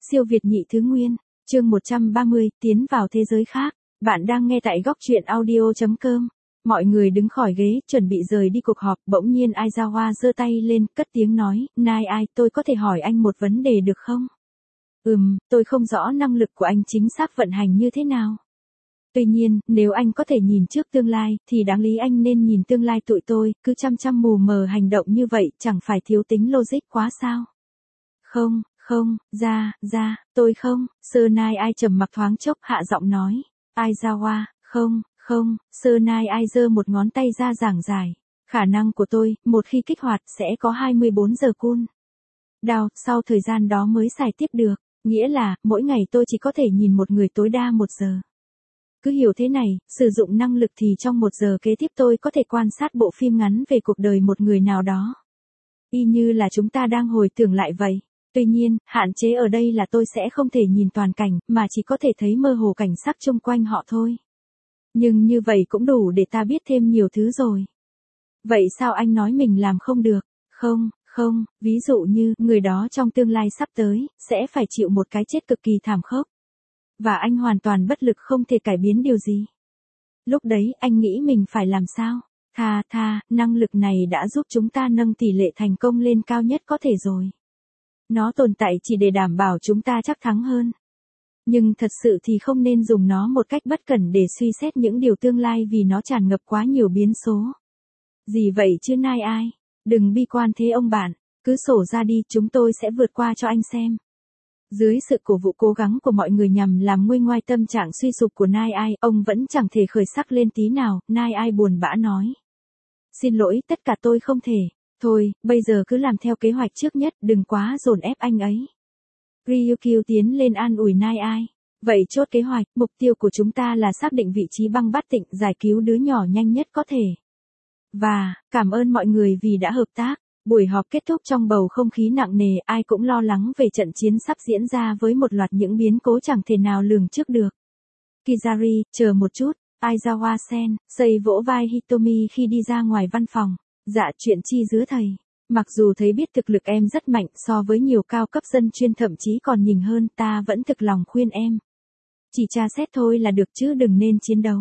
Siêu Việt nhị thứ nguyên, chương 130, tiến vào thế giới khác. Bạn đang nghe tại góc truyện audio.com. Mọi người đứng khỏi ghế, chuẩn bị rời đi cuộc họp, bỗng nhiên Aizawa giơ tay lên, cất tiếng nói, Nai ai, tôi có thể hỏi anh một vấn đề được không? Tôi không rõ năng lực của anh chính xác vận hành như thế nào. Tuy nhiên, nếu anh có thể nhìn trước tương lai, thì đáng lý anh nên nhìn tương lai tụi tôi, cứ chăm chăm mù mờ hành động như vậy, chẳng phải thiếu tính logic quá sao? Tôi không, Sơ Nai ai trầm mặc thoáng chốc hạ giọng nói. Aizawa, Sơ Nai ai giơ một ngón tay ra giảng giải. Khả năng của tôi, một khi kích hoạt sẽ có 24 giờ cool down, sau thời gian đó mới xài tiếp được. Nghĩa là, mỗi ngày tôi chỉ có thể nhìn một người tối đa 1 giờ. Cứ hiểu thế này, sử dụng năng lực thì trong 1 giờ kế tiếp tôi có thể quan sát bộ phim ngắn về cuộc đời một người nào đó. Y như là chúng ta đang hồi tưởng lại vậy. Tuy nhiên, hạn chế ở đây là tôi sẽ không thể nhìn toàn cảnh, mà chỉ có thể thấy mơ hồ cảnh sắc xung quanh họ thôi. Nhưng như vậy cũng đủ để ta biết thêm nhiều thứ rồi. Vậy sao anh nói mình làm không được? Ví dụ như, người đó trong tương lai sắp tới, sẽ phải chịu một cái chết cực kỳ thảm khốc. Và anh hoàn toàn bất lực không thể cải biến điều gì. Lúc đấy, anh nghĩ mình phải làm sao? Năng lực này đã giúp chúng ta nâng tỷ lệ thành công lên cao nhất có thể rồi. Nó tồn tại chỉ để đảm bảo chúng ta chắc thắng hơn. Nhưng thật sự thì không nên dùng nó một cách bất cẩn để suy xét những điều tương lai vì nó tràn ngập quá nhiều biến số. Gì vậy chứ Nai ai? Đừng bi quan thế ông bạn, cứ sổ ra đi, chúng tôi sẽ vượt qua cho anh xem. Dưới sự cổ vũ cố gắng của mọi người nhằm làm nguôi ngoai tâm trạng suy sụp của Nai ai, ông vẫn chẳng thể khởi sắc lên tí nào. Nai ai buồn bã nói. Xin lỗi, tất cả tôi không thể. Thôi, bây giờ cứ làm theo kế hoạch trước nhất, đừng quá dồn ép anh ấy. Ryukyu tiến lên an ủi Nai ai. Vậy chốt kế hoạch, mục tiêu của chúng ta là xác định vị trí băng bát tịnh, giải cứu đứa nhỏ nhanh nhất có thể. Và, cảm ơn mọi người vì đã hợp tác. Buổi họp kết thúc trong bầu không khí nặng nề, ai cũng lo lắng về trận chiến sắp diễn ra với một loạt những biến cố chẳng thể nào lường trước được. Kizari, chờ một chút, Aizawa-sen, Sei vỗ vai Hitomi khi đi ra ngoài văn phòng. Dạ, chuyện chi giữa thầy. Mặc dù thấy biết thực lực em rất mạnh so với nhiều cao cấp dân chuyên thậm chí còn nhỉnh hơn, ta vẫn thực lòng khuyên em. Chỉ tra xét thôi là được chứ đừng nên chiến đấu.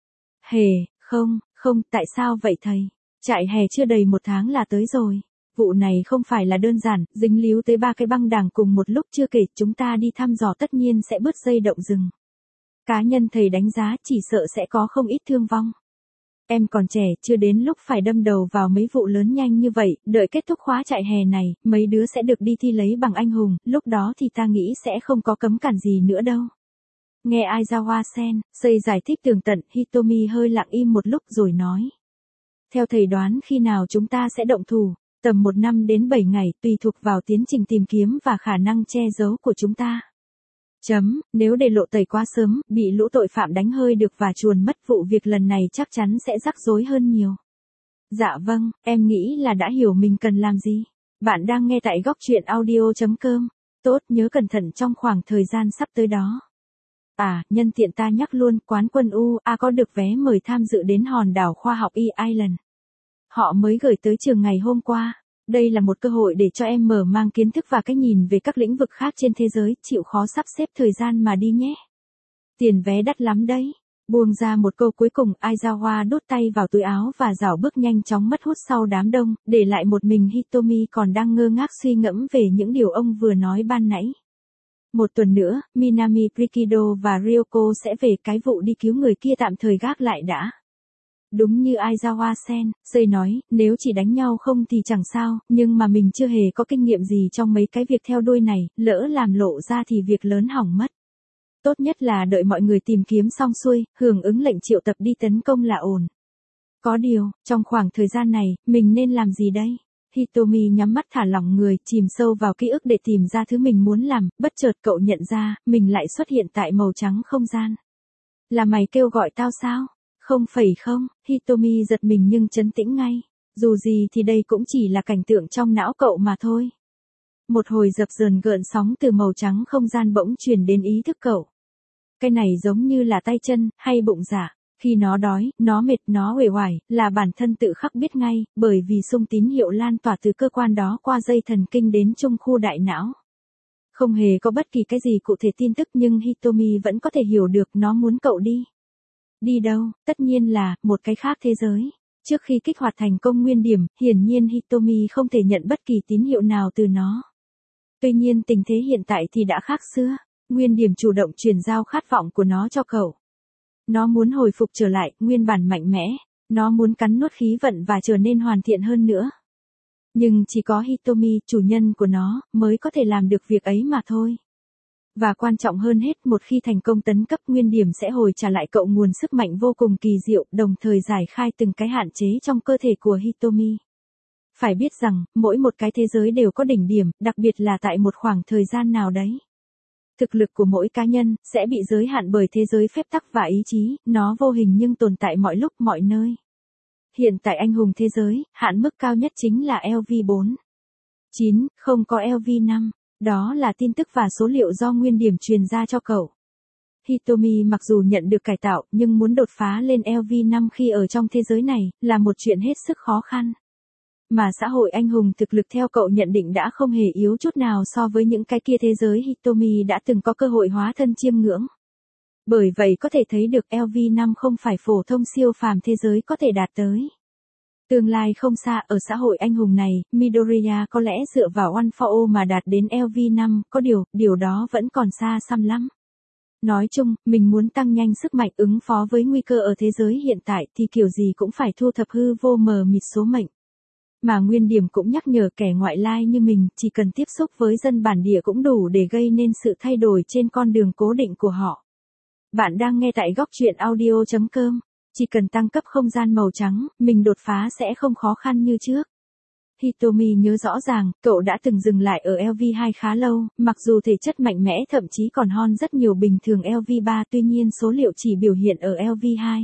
Tại sao vậy thầy? Trại hè chưa đầy 1 tháng là tới rồi. Vụ này không phải là đơn giản, dính líu tới 3 cái băng đảng cùng một lúc, chưa kể chúng ta đi thăm dò tất nhiên sẽ bứt dây động rừng. Cá nhân thầy đánh giá chỉ sợ sẽ có không ít thương vong. Em còn trẻ, chưa đến lúc phải đâm đầu vào mấy vụ lớn nhanh như vậy, đợi kết thúc khóa trại hè này, mấy đứa sẽ được đi thi lấy bằng anh hùng, lúc đó thì ta nghĩ sẽ không có cấm cản gì nữa đâu. Nghe Aizawa-sen, Sei giải thích tường tận, Hitomi hơi lặng im một lúc rồi nói. Theo thầy đoán khi nào chúng ta sẽ động thủ, tầm 1 năm đến 7 ngày, tùy thuộc vào tiến trình tìm kiếm và khả năng che giấu của chúng ta. Nếu để lộ tẩy quá sớm, bị lũ tội phạm đánh hơi được và chuồn mất, vụ việc lần này chắc chắn sẽ rắc rối hơn nhiều. Dạ vâng, em nghĩ là đã hiểu mình cần làm gì. Bạn đang nghe tại góc truyện audio.com. Tốt, nhớ cẩn thận trong khoảng thời gian sắp tới đó. Nhân tiện ta nhắc luôn, quán quân UA có được vé mời tham dự đến hòn đảo khoa học E Island. Họ mới gửi tới trường ngày hôm qua. Đây là một cơ hội để cho em mở mang kiến thức và cách nhìn về các lĩnh vực khác trên thế giới, chịu khó sắp xếp thời gian mà đi nhé. Tiền vé đắt lắm đấy. Buông ra một câu cuối cùng, Aizawa đút tay vào túi áo và rảo bước nhanh chóng mất hút sau đám đông, để lại một mình Hitomi còn đang ngơ ngác suy ngẫm về những điều ông vừa nói ban nãy. 1 tuần nữa, Minami Brikido và Ryoko sẽ về, cái vụ đi cứu người kia tạm thời gác lại đã. Đúng như Aizawa-sen, Sei nói, nếu chỉ đánh nhau không thì chẳng sao, nhưng mà mình chưa hề có kinh nghiệm gì trong mấy cái việc theo đuôi này, lỡ làm lộ ra thì việc lớn hỏng mất. Tốt nhất là đợi mọi người tìm kiếm xong xuôi, hưởng ứng lệnh triệu tập đi tấn công là ổn. Có điều, trong khoảng thời gian này, mình nên làm gì đây? Hitomi nhắm mắt thả lỏng người, chìm sâu vào ký ức để tìm ra thứ mình muốn làm, bất chợt cậu nhận ra, mình lại xuất hiện tại màu trắng không gian. Là mày kêu gọi tao sao? Không, Hitomi giật mình nhưng trấn tĩnh ngay. Dù gì thì đây cũng chỉ là cảnh tượng trong não cậu mà thôi. Một hồi dập dờn gợn sóng từ màu trắng không gian bỗng truyền đến ý thức cậu. Cái này giống như là tay chân, hay bụng dạ. Khi nó đói, nó mệt, nó uể oải, là bản thân tự khắc biết ngay, bởi vì xung tín hiệu lan tỏa từ cơ quan đó qua dây thần kinh đến trung khu đại não. Không hề có bất kỳ cái gì cụ thể tin tức nhưng Hitomi vẫn có thể hiểu được nó muốn cậu đi. Đi đâu, tất nhiên là, một cái khác thế giới. Trước khi kích hoạt thành công nguyên điểm, hiển nhiên Hitomi không thể nhận bất kỳ tín hiệu nào từ nó. Tuy nhiên tình thế hiện tại thì đã khác xưa, nguyên điểm chủ động truyền giao khát vọng của nó cho cậu. Nó muốn hồi phục trở lại, nguyên bản mạnh mẽ, nó muốn cắn nuốt khí vận và trở nên hoàn thiện hơn nữa. Nhưng chỉ có Hitomi, chủ nhân của nó, mới có thể làm được việc ấy mà thôi. Và quan trọng hơn hết, một khi thành công tấn cấp nguyên điểm sẽ hồi trả lại cậu nguồn sức mạnh vô cùng kỳ diệu, đồng thời giải khai từng cái hạn chế trong cơ thể của Hitomi. Phải biết rằng, mỗi một cái thế giới đều có đỉnh điểm, đặc biệt là tại một khoảng thời gian nào đấy. Thực lực của mỗi cá nhân sẽ bị giới hạn bởi thế giới phép tắc và ý chí, nó vô hình nhưng tồn tại mọi lúc mọi nơi. Hiện tại anh hùng thế giới, hạn mức cao nhất chính là LV4. 9, không có LV5. Đó là tin tức và số liệu do nguyên điểm truyền ra cho cậu. Hitomi mặc dù nhận được cải tạo nhưng muốn đột phá lên LV5 khi ở trong thế giới này là một chuyện hết sức khó khăn. Mà xã hội anh hùng thực lực theo cậu nhận định đã không hề yếu chút nào so với những cái kia thế giới Hitomi đã từng có cơ hội hóa thân chiêm ngưỡng. Bởi vậy có thể thấy được LV5 không phải phổ thông siêu phàm thế giới có thể đạt tới. Tương lai không xa ở xã hội anh hùng này, Midoriya có lẽ dựa vào One for All mà đạt đến LV5, có điều đó vẫn còn xa xăm lắm. Nói chung, mình muốn tăng nhanh sức mạnh ứng phó với nguy cơ ở thế giới hiện tại thì kiểu gì cũng phải thu thập hư vô mờ mịt số mệnh. Mà nguyên điểm cũng nhắc nhở kẻ ngoại lai như mình, chỉ cần tiếp xúc với dân bản địa cũng đủ để gây nên sự thay đổi trên con đường cố định của họ. Bạn đang nghe tại góc truyện audio.com. Chỉ cần tăng cấp không gian màu trắng, mình đột phá sẽ không khó khăn như trước. Hitomi nhớ rõ ràng, cậu đã từng dừng lại ở LV2 khá lâu, mặc dù thể chất mạnh mẽ thậm chí còn hơn rất nhiều bình thường LV3, tuy nhiên số liệu chỉ biểu hiện ở LV2.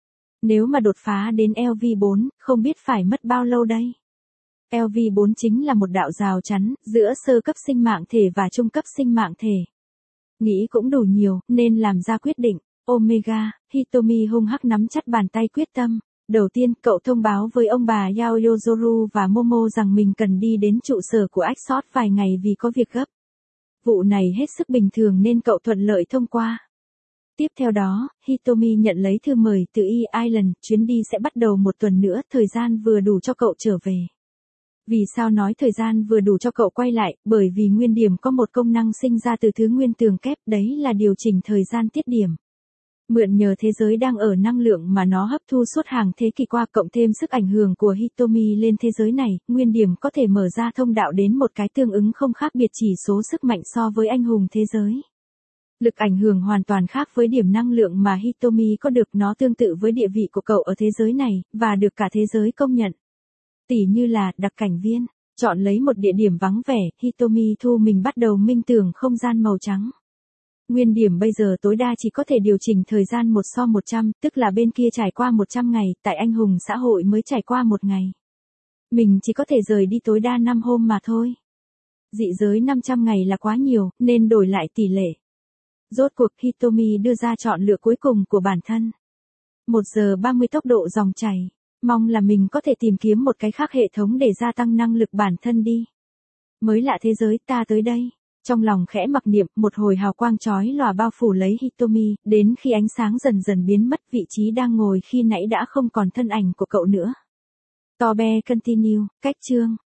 Nếu mà đột phá đến LV4, không biết phải mất bao lâu đây. LV4 chính là một đạo rào chắn giữa sơ cấp sinh mạng thể và trung cấp sinh mạng thể. Nghĩ cũng đủ nhiều, nên làm ra quyết định. Omega, Hitomi hung hăng nắm chặt bàn tay quyết tâm. Đầu tiên, cậu thông báo với ông bà Yaoyozoru và Momo rằng mình cần đi đến trụ sở của Axot vài ngày vì có việc gấp. Vụ này hết sức bình thường nên cậu thuận lợi thông qua. Tiếp theo đó, Hitomi nhận lấy thư mời từ E Island, chuyến đi sẽ bắt đầu một tuần nữa, thời gian vừa đủ cho cậu trở về. Vì sao nói thời gian vừa đủ cho cậu quay lại, bởi vì nguyên điểm có một công năng sinh ra từ thứ nguyên tường kép, đấy là điều chỉnh thời gian tiết điểm. Mượn nhờ thế giới đang ở năng lượng mà nó hấp thu suốt hàng thế kỷ qua cộng thêm sức ảnh hưởng của Hitomi lên thế giới này, nguyên điểm có thể mở ra thông đạo đến một cái tương ứng không khác biệt chỉ số sức mạnh so với anh hùng thế giới. Lực ảnh hưởng hoàn toàn khác với điểm năng lượng mà Hitomi có được, nó tương tự với địa vị của cậu ở thế giới này, và được cả thế giới công nhận. Tỉ như là, đặc cảnh viên, chọn lấy một địa điểm vắng vẻ, Hitomi thu mình bắt đầu minh tưởng không gian màu trắng. Nguyên điểm bây giờ tối đa chỉ có thể điều chỉnh thời gian 1:100, tức là bên kia trải qua 100 ngày, tại anh hùng xã hội mới trải qua 1 ngày. Mình chỉ có thể rời đi tối đa 5 hôm mà thôi. Dị giới 500 ngày là quá nhiều, nên đổi lại tỷ lệ. Rốt cuộc Hitomi đưa ra chọn lựa cuối cùng của bản thân. 1:30 tốc độ dòng chảy. Mong là mình có thể tìm kiếm một cái khác hệ thống để gia tăng năng lực bản thân đi. Mới lạ thế giới, ta tới đây. Trong lòng khẽ mặc niệm, một hồi hào quang chói lòa bao phủ lấy Hitomi, đến khi ánh sáng dần dần biến mất, vị trí đang ngồi khi nãy đã không còn thân ảnh của cậu nữa. Tobe continue, cách chương.